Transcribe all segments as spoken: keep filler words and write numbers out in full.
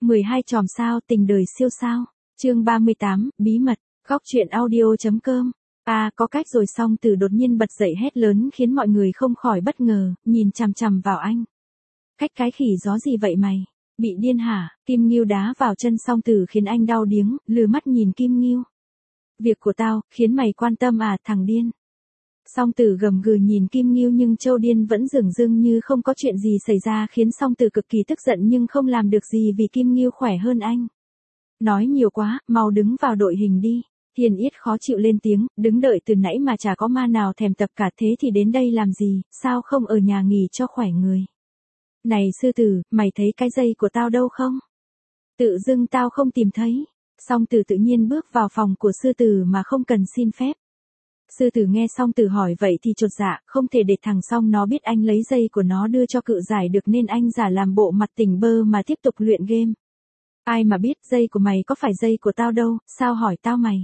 mười hai chòm sao tình đời siêu sao. Chương ba mươi tám, bí mật. Góc truyện audio.com. À, có cách rồi. Song Tử đột nhiên bật dậy hét lớn khiến mọi người không khỏi bất ngờ, nhìn chằm chằm vào anh. Cách cái khỉ gió gì vậy mày? Bị điên hả? Kim Ngưu đá vào chân Song Tử khiến anh đau điếng, lừ mắt nhìn Kim Ngưu. Việc của tao, khiến mày quan tâm à, thằng điên. Song Tử gầm gừ nhìn Kim Ngưu nhưng Châu Điên vẫn dửng dưng như không có chuyện gì xảy ra khiến Song Tử cực kỳ tức giận nhưng không làm được gì vì Kim Ngưu khỏe hơn anh. Nói nhiều quá, mau đứng vào đội hình đi. Hiền Yết khó chịu lên tiếng, đứng đợi từ nãy mà chả có ma nào thèm tập cả, thế thì đến đây làm gì, sao không ở nhà nghỉ cho khỏe người. Này sư tử, mày thấy cái dây của tao đâu không? Tự dưng tao không tìm thấy. Song Tử tự nhiên bước vào phòng của sư tử mà không cần xin phép. Sư tử nghe Song Tử hỏi vậy thì chột dạ, không thể để thằng Song nó biết anh lấy dây của nó đưa cho cự giải được nên anh giả làm bộ mặt tỉnh bơ mà tiếp tục luyện game. Ai mà biết dây của mày có phải dây của tao đâu, sao hỏi tao mày.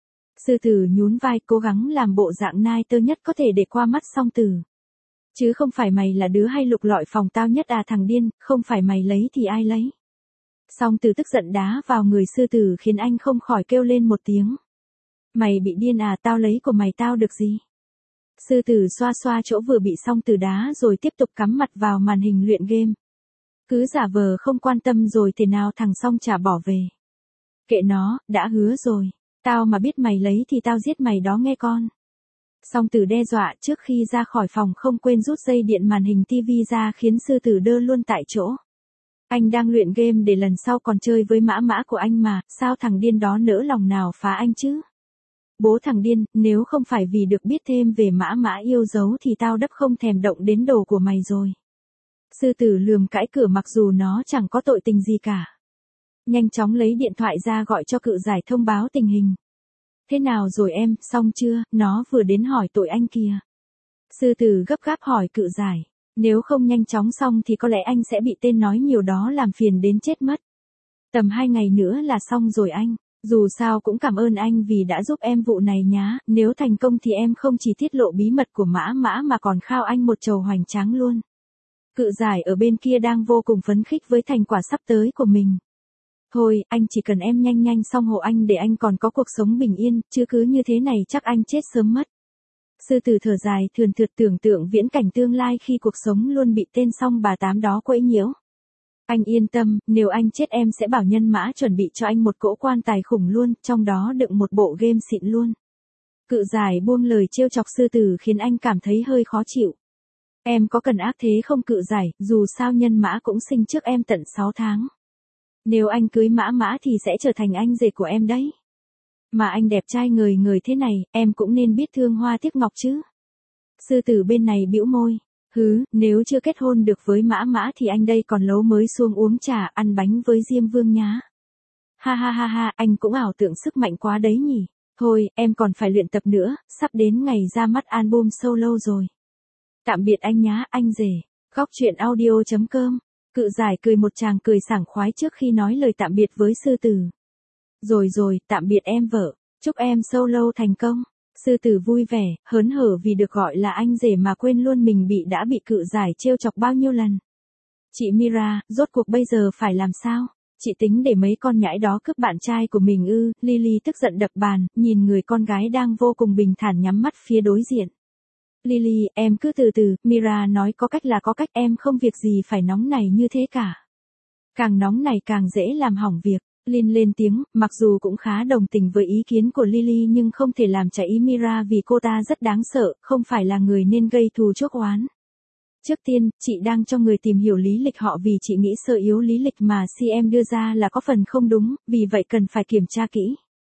Sư tử nhún vai cố gắng làm bộ dạng nai tơ nhất có thể để qua mắt Song Tử. Chứ không phải mày là đứa hay lục lọi phòng tao nhất à thằng điên, không phải mày lấy thì ai lấy. Song Tử tức giận đá vào người sư tử khiến anh không khỏi kêu lên một tiếng. Mày bị điên à, tao lấy của mày tao được gì? Sư tử xoa xoa chỗ vừa bị Song Tử đá rồi tiếp tục cắm mặt vào màn hình luyện game. Cứ giả vờ không quan tâm rồi thế nào thằng Song chả bỏ về. Kệ nó, đã hứa rồi. Tao mà biết mày lấy thì tao giết mày đó nghe con. Song Tử đe dọa trước khi ra khỏi phòng không quên rút dây điện màn hình tivi ra khiến sư tử đơ luôn tại chỗ. Anh đang luyện game để lần sau còn chơi với mã mã của anh mà, sao thằng điên đó nỡ lòng nào phá anh chứ? Bố thằng điên, nếu không phải vì được biết thêm về mã mã yêu dấu thì tao đắp không thèm động đến đồ của mày rồi. Sư tử lườm cãi cửa mặc dù nó chẳng có tội tình gì cả. Nhanh chóng lấy điện thoại ra gọi cho cự giải thông báo tình hình. Thế nào rồi em, xong chưa, nó vừa đến hỏi tội anh kìa. Sư tử gấp gáp hỏi cự giải. Nếu không nhanh chóng xong thì có lẽ anh sẽ bị tên nói nhiều đó làm phiền đến chết mất. Tầm hai ngày nữa là xong rồi anh. Dù sao cũng cảm ơn anh vì đã giúp em vụ này nhá, nếu thành công thì em không chỉ tiết lộ bí mật của mã mã mà còn khao anh một chầu hoành tráng luôn. Cự giải ở bên kia đang vô cùng phấn khích với thành quả sắp tới của mình. Thôi, anh chỉ cần em nhanh nhanh xong hộ anh để anh còn có cuộc sống bình yên, chứ cứ như thế này chắc anh chết sớm mất. Sư tử thở dài thườn thượt tưởng tượng viễn cảnh tương lai khi cuộc sống luôn bị tên Song bà tám đó quấy nhiễu. Anh yên tâm, nếu anh chết em sẽ bảo nhân mã chuẩn bị cho anh một cỗ quan tài khủng luôn, trong đó đựng một bộ game xịn luôn. Cự giải buông lời trêu chọc sư tử khiến anh cảm thấy hơi khó chịu. Em có cần ác thế không cự giải, dù sao nhân mã cũng sinh trước em tận sáu tháng. Nếu anh cưới mã mã thì sẽ trở thành anh rể của em đấy. Mà anh đẹp trai ngời ngời thế này, em cũng nên biết thương hoa tiếc ngọc chứ. Sư tử bên này bĩu môi. Hứ, nếu chưa kết hôn được với mã mã thì anh đây còn lấu mới xuông uống trà ăn bánh với Diêm Vương nhá. Ha ha ha ha, anh cũng ảo tưởng sức mạnh quá đấy nhỉ. Thôi, em còn phải luyện tập nữa, sắp đến ngày ra mắt album solo rồi. Tạm biệt anh nhá, anh rể. Góc truyện audio.com. Cự giải cười một tràng cười sảng khoái trước khi nói lời tạm biệt với sư tử. Rồi rồi, tạm biệt em vợ. Chúc em solo thành công. Sư tử vui vẻ, hớn hở vì được gọi là anh rể mà quên luôn mình bị đã bị cự giải trêu chọc bao nhiêu lần. Chị Mira, rốt cuộc bây giờ phải làm sao? Chị tính để mấy con nhãi đó cướp bạn trai của mình ư? Lily tức giận đập bàn, nhìn người con gái đang vô cùng bình thản nhắm mắt phía đối diện. Lily, em cứ từ từ, Mira nói có cách là có cách, em không việc gì phải nóng này như thế cả. Càng nóng này càng dễ làm hỏng việc. Lin lên tiếng, mặc dù cũng khá đồng tình với ý kiến của Lily nhưng không thể làm trái ý Mira vì cô ta rất đáng sợ, không phải là người nên gây thù chuốc oán. Trước tiên, chị đang cho người tìm hiểu lý lịch họ vì chị nghĩ sơ yếu lý lịch mà xê em đưa ra là có phần không đúng, vì vậy cần phải kiểm tra kỹ.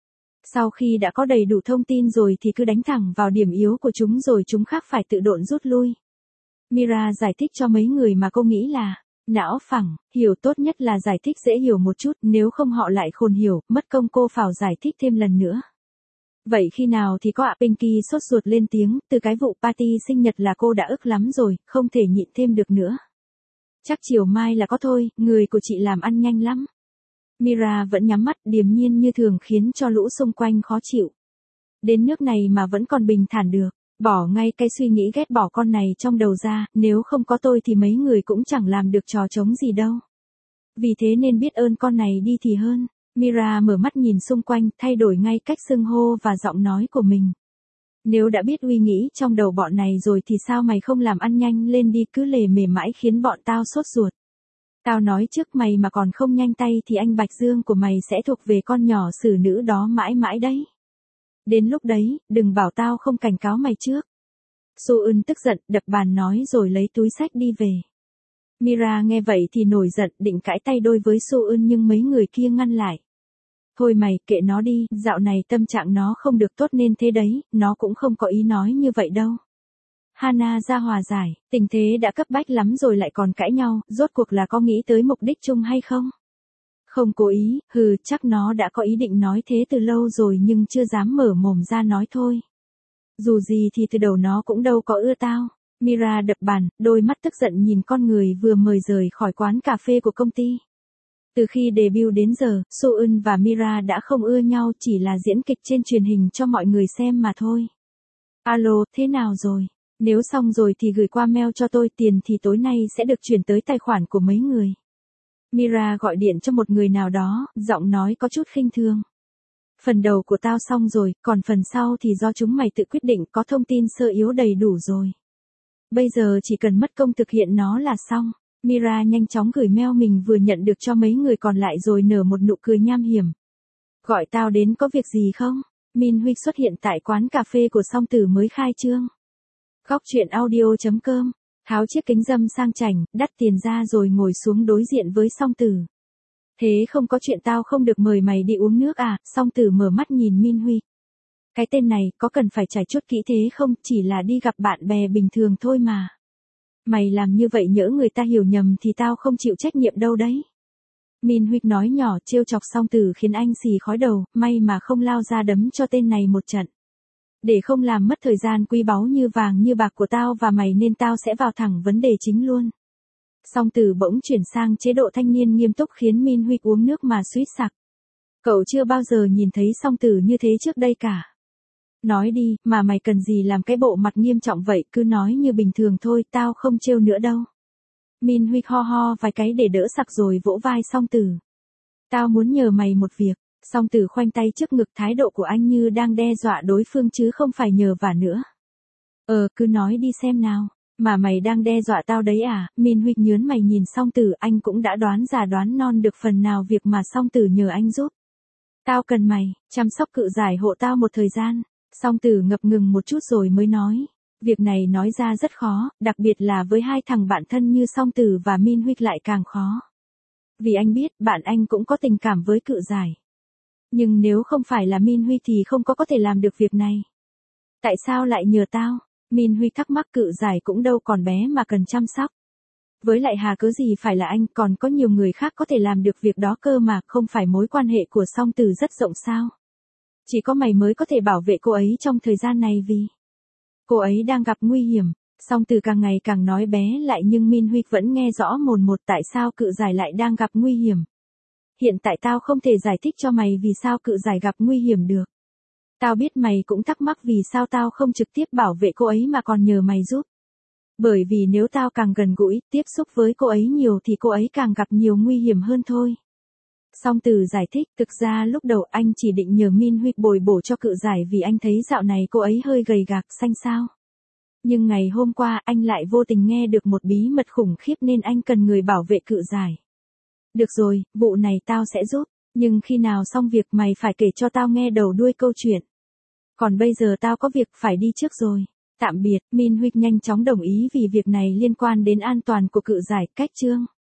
Sau khi đã có đầy đủ thông tin rồi thì cứ đánh thẳng vào điểm yếu của chúng rồi chúng khác phải tự độn rút lui. Mira giải thích cho mấy người mà cô nghĩ là não phẳng, hiểu tốt nhất là giải thích dễ hiểu một chút, nếu không họ lại khôn hiểu, mất công cô phào giải thích thêm lần nữa. Vậy khi nào thì có ạ? Pinky sốt ruột lên tiếng, từ cái vụ party sinh nhật là cô đã ức lắm rồi, không thể nhịn thêm được nữa. Chắc chiều mai là có thôi, người của chị làm ăn nhanh lắm. Mira vẫn nhắm mắt điềm nhiên như thường khiến cho lũ xung quanh khó chịu. Đến nước này mà vẫn còn bình thản được. Bỏ ngay cái suy nghĩ ghét bỏ con này trong đầu ra, nếu không có tôi thì mấy người cũng chẳng làm được trò trống gì đâu. Vì thế nên biết ơn con này đi thì hơn. Mira mở mắt nhìn xung quanh, thay đổi ngay cách xưng hô và giọng nói của mình. Nếu đã biết uy nghĩ trong đầu bọn này rồi thì sao mày không làm ăn nhanh lên đi, cứ lề mề mãi khiến bọn tao sốt ruột. Tao nói trước mày mà còn không nhanh tay thì anh Bạch Dương của mày sẽ thuộc về con nhỏ xử nữ đó mãi mãi đấy. Đến lúc đấy, đừng bảo tao không cảnh cáo mày trước. Su Eun tức giận, đập bàn nói rồi lấy túi xách đi về. Mira nghe vậy thì nổi giận, định cãi tay đôi với Su Eun nhưng mấy người kia ngăn lại. Thôi mày, kệ nó đi, dạo này tâm trạng nó không được tốt nên thế đấy, nó cũng không có ý nói như vậy đâu. Hana ra hòa giải, tình thế đã cấp bách lắm rồi lại còn cãi nhau, rốt cuộc là có nghĩ tới mục đích chung hay không? Không cố ý, hừ, chắc nó đã có ý định nói thế từ lâu rồi nhưng chưa dám mở mồm ra nói thôi. Dù gì thì từ đầu nó cũng đâu có ưa tao. Mira đập bàn, đôi mắt tức giận nhìn con người vừa mời rời khỏi quán cà phê của công ty. Từ khi debut đến giờ, Su Eun và Mira đã không ưa nhau, chỉ là diễn kịch trên truyền hình cho mọi người xem mà thôi. Alo, thế nào rồi? Nếu xong rồi thì gửi qua mail cho tôi, tiền thì tối nay sẽ được chuyển tới tài khoản của mấy người. Mira gọi điện cho một người nào đó, giọng nói có chút khinh thường. Phần đầu của tao xong rồi, còn phần sau thì do chúng mày tự quyết định, có thông tin sơ yếu đầy đủ rồi. Bây giờ chỉ cần mất công thực hiện nó là xong. Mira nhanh chóng gửi mail mình vừa nhận được cho mấy người còn lại rồi nở một nụ cười nham hiểm. Gọi tao đến có việc gì không? Min Huy xuất hiện tại quán cà phê của Song Tử mới khai trương. Góc chuyện audio chấm com, tháo chiếc kính râm sang chảnh, đắt tiền ra rồi ngồi xuống đối diện với Song Tử. Thế không có chuyện tao không được mời mày đi uống nước à? Song Tử mở mắt nhìn Min Huy. Cái tên này có cần phải trải chuốt kỹ thế không, chỉ là đi gặp bạn bè bình thường thôi mà. Mày làm như vậy nhỡ người ta hiểu nhầm thì tao không chịu trách nhiệm đâu đấy. Min Huy nói nhỏ trêu chọc Song Tử khiến anh xì khói đầu, may mà không lao ra đấm cho tên này một trận. Để không làm mất thời gian quý báu như vàng như bạc của tao và mày nên tao sẽ vào thẳng vấn đề chính luôn. Song Tử bỗng chuyển sang chế độ thanh niên nghiêm túc khiến Min Huy uống nước mà suýt sặc. Cậu chưa bao giờ nhìn thấy Song Tử như thế trước đây cả. Nói đi, mà mày cần gì làm cái bộ mặt nghiêm trọng vậy, cứ nói như bình thường thôi, tao không trêu nữa đâu. Min Huy ho ho vài cái để đỡ sặc rồi vỗ vai Song Tử. Tao muốn nhờ mày một việc. Song Tử khoanh tay trước ngực, thái độ của anh như đang đe dọa đối phương chứ không phải nhờ vả nữa. Ờ, cứ nói đi xem nào. Mà mày đang đe dọa tao đấy à? Min Huy nhớn mày nhìn Song Tử, anh cũng đã đoán già đoán non được phần nào việc mà Song Tử nhờ anh giúp. Tao cần mày chăm sóc cự giải hộ tao một thời gian. Song Tử ngập ngừng một chút rồi mới nói. Việc này nói ra rất khó, đặc biệt là với hai thằng bạn thân như Song Tử và Min Huy lại càng khó. Vì anh biết bạn anh cũng có tình cảm với cự giải. Nhưng nếu không phải là Min Huy thì không có có thể làm được việc này. Tại sao lại nhờ tao? Min Huy thắc mắc, cự giải cũng đâu còn bé mà cần chăm sóc. Với lại hà cớ gì phải là anh, còn có nhiều người khác có thể làm được việc đó cơ mà, không phải mối quan hệ của Song Tử rất rộng sao? Chỉ có mày mới có thể bảo vệ cô ấy trong thời gian này vì cô ấy đang gặp nguy hiểm. Song Tử càng ngày càng nói bé lại nhưng Min Huy vẫn nghe rõ mồn một tại sao cự giải lại đang gặp nguy hiểm. Hiện tại tao không thể giải thích cho mày vì sao cự giải gặp nguy hiểm được. Tao biết mày cũng thắc mắc vì sao tao không trực tiếp bảo vệ cô ấy mà còn nhờ mày giúp. Bởi vì nếu tao càng gần gũi, tiếp xúc với cô ấy nhiều thì cô ấy càng gặp nhiều nguy hiểm hơn thôi. Song Tử giải thích, thực ra lúc đầu anh chỉ định nhờ Min Huy bồi bổ cho cự giải vì anh thấy dạo này cô ấy hơi gầy gạc xanh xao. Nhưng ngày hôm qua anh lại vô tình nghe được một bí mật khủng khiếp nên anh cần người bảo vệ cự giải. Được rồi, vụ này tao sẽ giúp, nhưng khi nào xong việc mày phải kể cho tao nghe đầu đuôi câu chuyện. Còn bây giờ tao có việc phải đi trước rồi. Tạm biệt. Min Huy nhanh chóng đồng ý vì việc này liên quan đến an toàn của cự giải. Cách chương